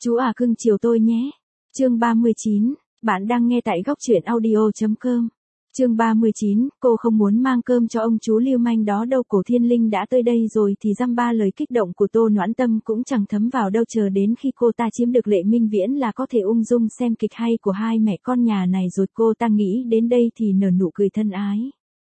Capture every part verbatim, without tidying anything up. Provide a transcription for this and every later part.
Chú à cưng chiều tôi nhé. Chương ba mươi chín, bạn đang nghe tại góc truyện audio chấm com. Chương ba mươi chín, cô không muốn mang cơm cho ông chú lưu manh đó đâu, Cổ Thiên Linh đã tới đây rồi thì dăm ba lời kích động của Tô Noãn Tâm cũng chẳng thấm vào đâu, chờ đến khi cô ta chiếm được Lệ Minh Viễn là có thể ung dung xem kịch hay của hai mẹ con nhà này rồi. Cô ta nghĩ đến đây thì nở nụ cười thân ái.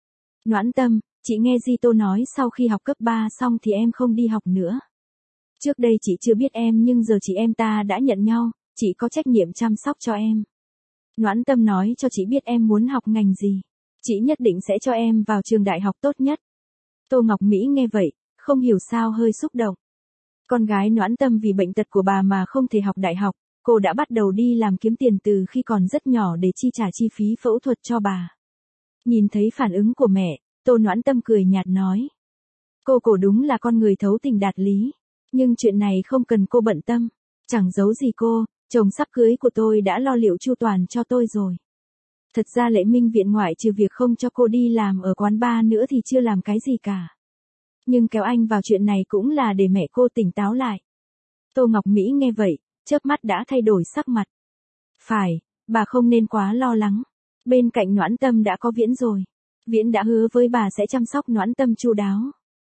Noãn Tâm, chị nghe Di Tô nói sau khi học cấp ba xong thì em không đi học nữa. Trước đây chị chưa biết em nhưng giờ chị em ta đã nhận nhau, chị có trách nhiệm chăm sóc cho em. Noãn Tâm nói cho chị biết em muốn học ngành gì. Chị nhất định sẽ cho em vào trường đại học tốt nhất. Tô Ngọc Mỹ nghe vậy, không hiểu sao hơi xúc động. Con gái Noãn Tâm vì bệnh tật của bà mà không thể học đại học, cô đã bắt đầu đi làm kiếm tiền từ khi còn rất nhỏ để chi trả chi phí phẫu thuật cho bà. Nhìn thấy phản ứng của mẹ, Tô Noãn Tâm cười nhạt nói. Cô Cổ đúng là con người thấu tình đạt lý. Nhưng chuyện này không cần cô bận tâm. Chẳng giấu gì cô, chồng sắp cưới của tôi đã lo liệu chu toàn cho tôi rồi. Thật ra Lệ Minh Viễn ngoại trừ việc không cho cô đi làm ở quán bar nữa thì chưa làm cái gì cả. Nhưng kéo anh vào chuyện này cũng là để mẹ cô tỉnh táo lại. Tô Ngọc Mỹ nghe vậy, chớp mắt đã thay đổi sắc mặt. Phải, bà không nên quá lo lắng. Bên cạnh Noãn Tâm đã có Viễn rồi. Viễn đã hứa với bà sẽ chăm sóc Noãn Tâm chu đáo.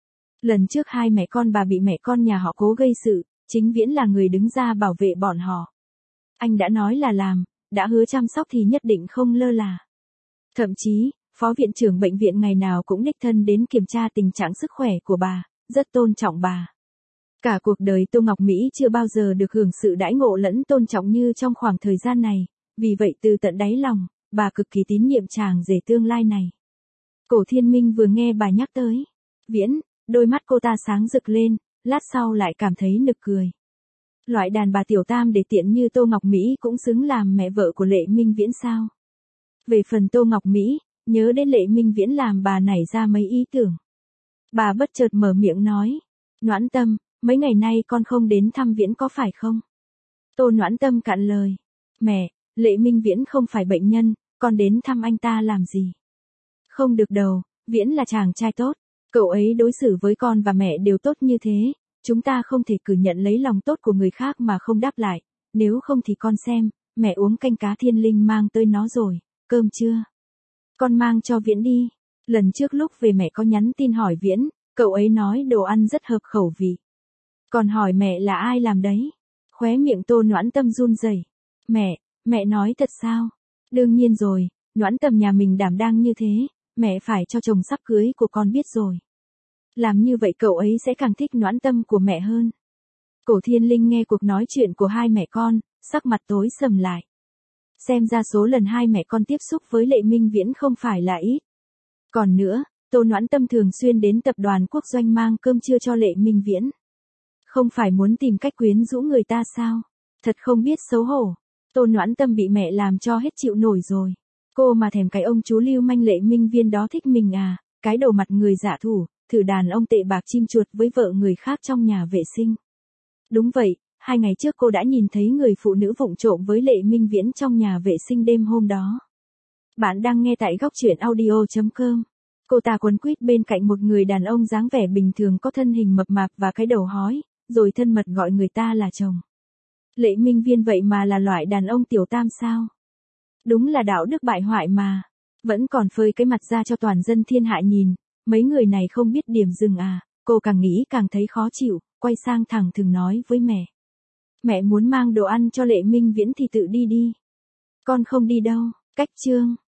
Lần trước hai mẹ con bà bị mẹ con nhà họ Cố gây sự, chính Viễn là người đứng ra bảo vệ bọn họ. Anh đã nói là làm, đã hứa chăm sóc thì nhất định không lơ là. Thậm chí, phó viện trưởng bệnh viện ngày nào cũng đích thân đến kiểm tra tình trạng sức khỏe của bà, rất tôn trọng bà. Cả cuộc đời Tô Ngọc Mỹ chưa bao giờ được hưởng sự đãi ngộ lẫn tôn trọng như trong khoảng thời gian này, vì vậy từ tận đáy lòng, bà cực kỳ tín nhiệm chàng rể tương lai này. Cổ Thiên Minh vừa nghe bà nhắc tới Viễn, đôi mắt cô ta sáng rực lên, lát sau lại cảm thấy nực cười. Loại đàn bà tiểu tam để tiện như Tô Ngọc Mỹ cũng xứng làm mẹ vợ của Lệ Minh Viễn sao? Về phần Tô Ngọc Mỹ, nhớ đến Lệ Minh Viễn làm bà nảy ra mấy ý tưởng. Bà bất chợt mở miệng nói, Noãn Tâm, mấy ngày nay con không đến thăm Viễn có phải không? Tô Noãn Tâm cạn lời, mẹ, Lệ Minh Viễn không phải bệnh nhân, con đến thăm anh ta làm gì? Không được đâu, Viễn là chàng trai tốt, cậu ấy đối xử với con và mẹ đều tốt như thế. Chúng ta không thể cứ nhận lấy lòng tốt của người khác mà không đáp lại, nếu không thì con xem, mẹ uống canh cá Thiên Linh mang tới nó rồi, cơm chưa? Con mang cho Viễn đi. Lần trước lúc về mẹ có nhắn tin hỏi Viễn, cậu ấy nói đồ ăn rất hợp khẩu vị. Còn hỏi mẹ là ai làm đấy? Khóe miệng Tô Noãn Tâm run rẩy. Mẹ, mẹ nói thật sao? Đương nhiên rồi, Noãn Tâm nhà mình đảm đang như thế, mẹ phải cho chồng sắp cưới của con biết rồi. Làm như vậy cậu ấy sẽ càng thích Noãn Tâm của mẹ hơn. Cổ Thiên Linh nghe cuộc nói chuyện của hai mẹ con, sắc mặt tối sầm lại. Xem ra số lần hai mẹ con tiếp xúc với Lệ Minh Viễn không phải là ít. Còn nữa, Tô Noãn Tâm thường xuyên đến tập đoàn Quốc Doanh mang cơm trưa cho Lệ Minh Viễn. Không phải muốn tìm cách quyến rũ người ta sao? Thật không biết xấu hổ. Tô Noãn Tâm bị mẹ làm cho hết chịu nổi rồi. Cô mà thèm cái ông chú lưu manh Lệ Minh Viễn đó thích mình à? Cái đầu mặt người dạ thủ. Thử đàn ông tệ bạc chim chuột với vợ người khác trong nhà vệ sinh. Đúng vậy, hai ngày trước cô đã nhìn thấy người phụ nữ vụng trộm với Lệ Minh Viễn trong nhà vệ sinh đêm hôm đó. Bạn đang nghe tại góc truyện audio chấm com. Cô ta quấn quýt bên cạnh một người đàn ông dáng vẻ bình thường có thân hình mập mạp và cái đầu hói, rồi thân mật gọi người ta là chồng. Lệ Minh Viễn vậy mà là loại đàn ông tiểu tam sao? Đúng là đạo đức bại hoại mà. Vẫn còn phơi cái mặt ra cho toàn dân thiên hạ nhìn. Mấy người này không biết điểm dừng à, cô càng nghĩ càng thấy khó chịu, quay sang thẳng thừng nói với mẹ. Mẹ muốn mang đồ ăn cho Lệ Minh Viễn thì tự đi đi. Con không đi đâu, cách chương.